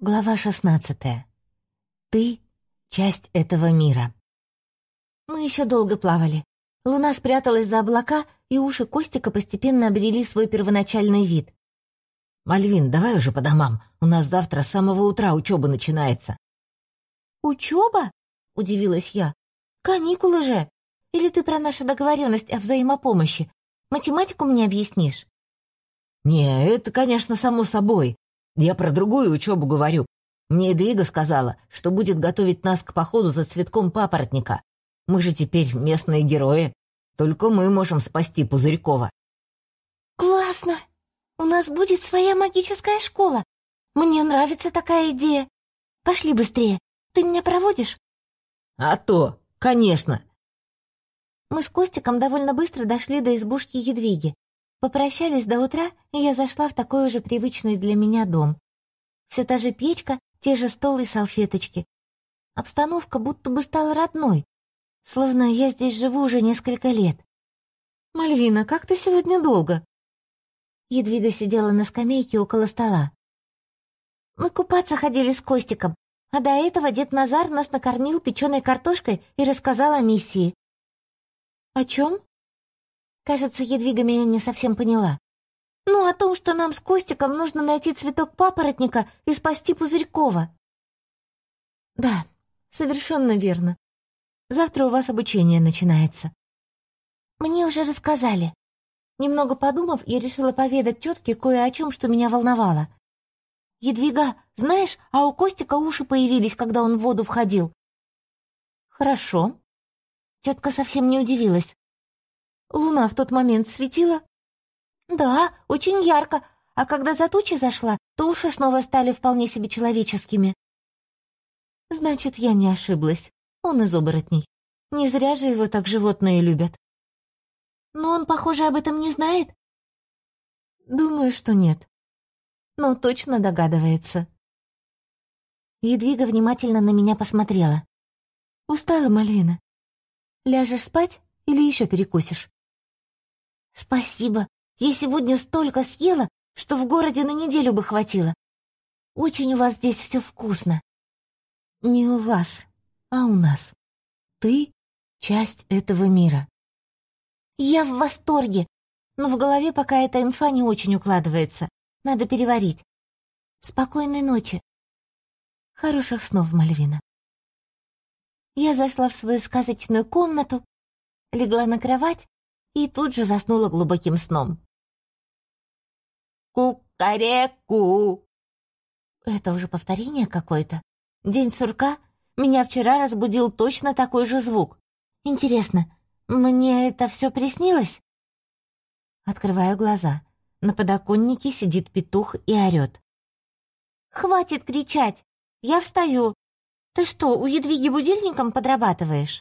Глава 16. Ты — часть этого мира. Мы еще долго плавали. Луна спряталась за облака, и уши Костика постепенно обрели свой первоначальный вид. «Мальвин, давай уже по домам. У нас завтра с самого утра учеба начинается». «Учеба?» — удивилась я. «Каникулы же! Или ты про нашу договоренность о взаимопомощи? Математику мне объяснишь?» «Не, это, конечно, само собой. Я про другую учебу говорю. Мне Эдвига сказала, что будет готовить нас к походу за цветком папоротника. Мы же теперь местные герои. Только мы можем спасти Пузырькова». «Классно! У нас будет своя магическая школа. Мне нравится такая идея. Пошли быстрее. Ты меня проводишь?» «А то, конечно!» Мы с Костиком довольно быстро дошли до избушки Едвиги. Попрощались до утра, и я зашла в такой уже привычный для меня дом. Все та же печка, те же стол и салфеточки. Обстановка будто бы стала родной, словно я здесь живу уже несколько лет. «Мальвина, как ты сегодня долго?» Едвига сидела на скамейке около стола. «Мы купаться ходили с Костиком, а до этого дед Назар нас накормил печеной картошкой и рассказал о миссии». «О чем?» Кажется, Едвига меня не совсем поняла. «Ну, о том, что нам с Костиком нужно найти цветок папоротника и спасти Пузырькова». «Да, совершенно верно. Завтра у вас обучение начинается». «Мне уже рассказали». Немного подумав, я решила поведать тетке кое о чем, что меня волновало. «Едвига, знаешь, а у Костика уши появились, когда он в воду входил». «Хорошо». Тетка совсем не удивилась. «Луна в тот момент светила?» «Да, очень ярко, а когда за тучи зашла, то уши снова стали вполне себе человеческими». «Значит, я не ошиблась. Он из оборотней. Не зря же его так животные любят». «Но он, похоже, об этом не знает?» «Думаю, что нет. Но точно догадывается». Едвига внимательно на меня посмотрела. «Устала, Мальвина? Ляжешь спать или еще перекусишь?» «Спасибо. Я сегодня столько съела, что в городе на неделю бы хватило. Очень у вас здесь все вкусно». «Не у вас, а у нас. Ты — часть этого мира». «Я в восторге, но в голове пока эта инфа не очень укладывается. Надо переварить. Спокойной ночи». «Хороших снов, Мальвина». Я зашла в свою сказочную комнату, легла на кровать и тут же заснула глубоким сном. «Кукареку!» Это уже повторение какое-то. День сурка? Меня вчера разбудил точно такой же звук. Интересно, мне это все приснилось? Открываю глаза. На подоконнике сидит петух и орет. «Хватит кричать! Я встаю! Ты что, у Едвиги будильником подрабатываешь?»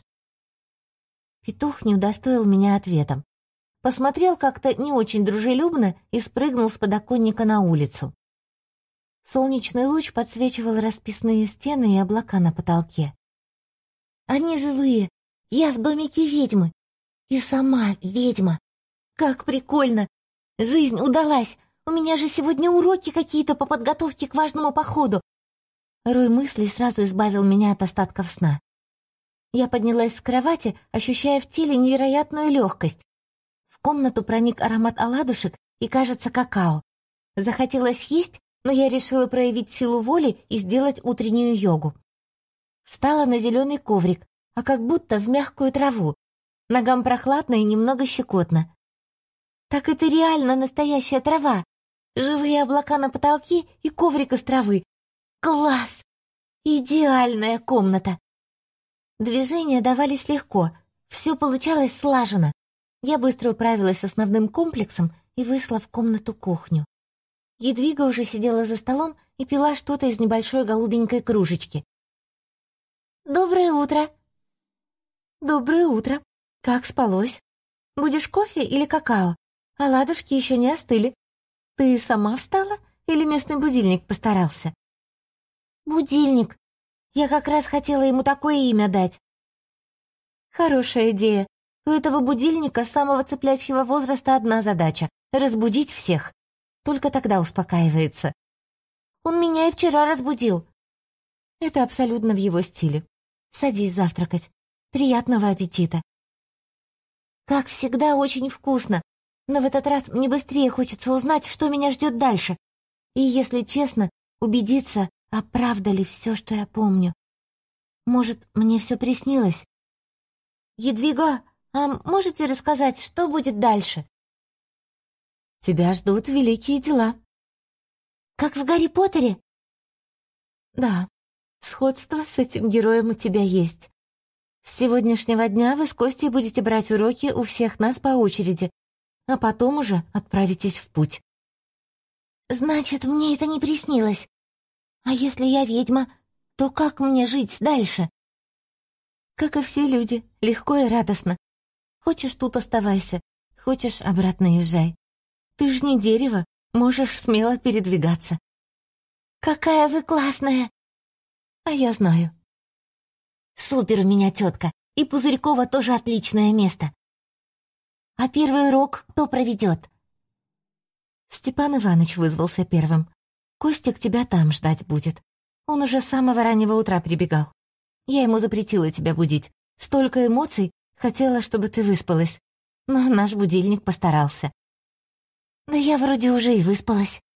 Петух не удостоил меня ответом. Посмотрел как-то не очень дружелюбно и спрыгнул с подоконника на улицу. Солнечный луч подсвечивал расписные стены и облака на потолке. «Они живые! Я в домике ведьмы! И сама ведьма! Как прикольно! Жизнь удалась! У меня же сегодня уроки какие-то по подготовке к важному походу!» Рой мыслей сразу избавил меня от остатков сна. Я поднялась с кровати, ощущая в теле невероятную легкость. В комнату проник аромат оладушек и, кажется, какао. Захотелось есть, но я решила проявить силу воли и сделать утреннюю йогу. Встала на зеленый коврик, а как будто в мягкую траву. Ногам прохладно и немного щекотно. Так это реально настоящая трава. Живые облака на потолке и коврик из травы. Класс! Идеальная комната! Движения давались легко, все получалось слаженно. Я быстро управилась с основным комплексом и вышла в комнату-кухню. Едвига уже сидела за столом и пила что-то из небольшой голубенькой кружечки. «Доброе утро!» «Доброе утро! Как спалось? Будешь кофе или какао? Оладушки еще не остыли. Ты сама встала или местный будильник постарался?» «Будильник! Я как раз хотела ему такое имя дать». «Хорошая идея. У этого будильника с самого цыплячьего возраста одна задача — разбудить всех. Только тогда успокаивается. Он меня и вчера разбудил». Это абсолютно в его стиле. Садись завтракать. Приятного аппетита. Как всегда, очень вкусно. Но в этот раз мне быстрее хочется узнать, что меня ждет дальше. И, если честно, убедиться, а правда ли все, что я помню. Может, мне все приснилось? Едвига, а можете рассказать, что будет дальше? Тебя ждут великие дела. Как в Гарри Поттере? Да, сходство с этим героем у тебя есть. С сегодняшнего дня вы с Костей будете брать уроки у всех нас по очереди, а потом уже отправитесь в путь. Значит, мне это не приснилось. А если я ведьма, то как мне жить дальше? Как и все люди, легко и радостно. Хочешь, тут оставайся, хочешь, обратно езжай. Ты ж не дерево, можешь смело передвигаться. Какая вы классная! А я знаю. Супер у меня тетка, и Пузырькова тоже отличное место. А первый урок кто проведет? Степан Иванович вызвался первым. Костик тебя там ждать будет. Он уже с самого раннего утра прибегал. Я ему запретила тебя будить. Столько эмоций, хотела, чтобы ты выспалась. Но наш будильник постарался. Да я вроде уже и выспалась.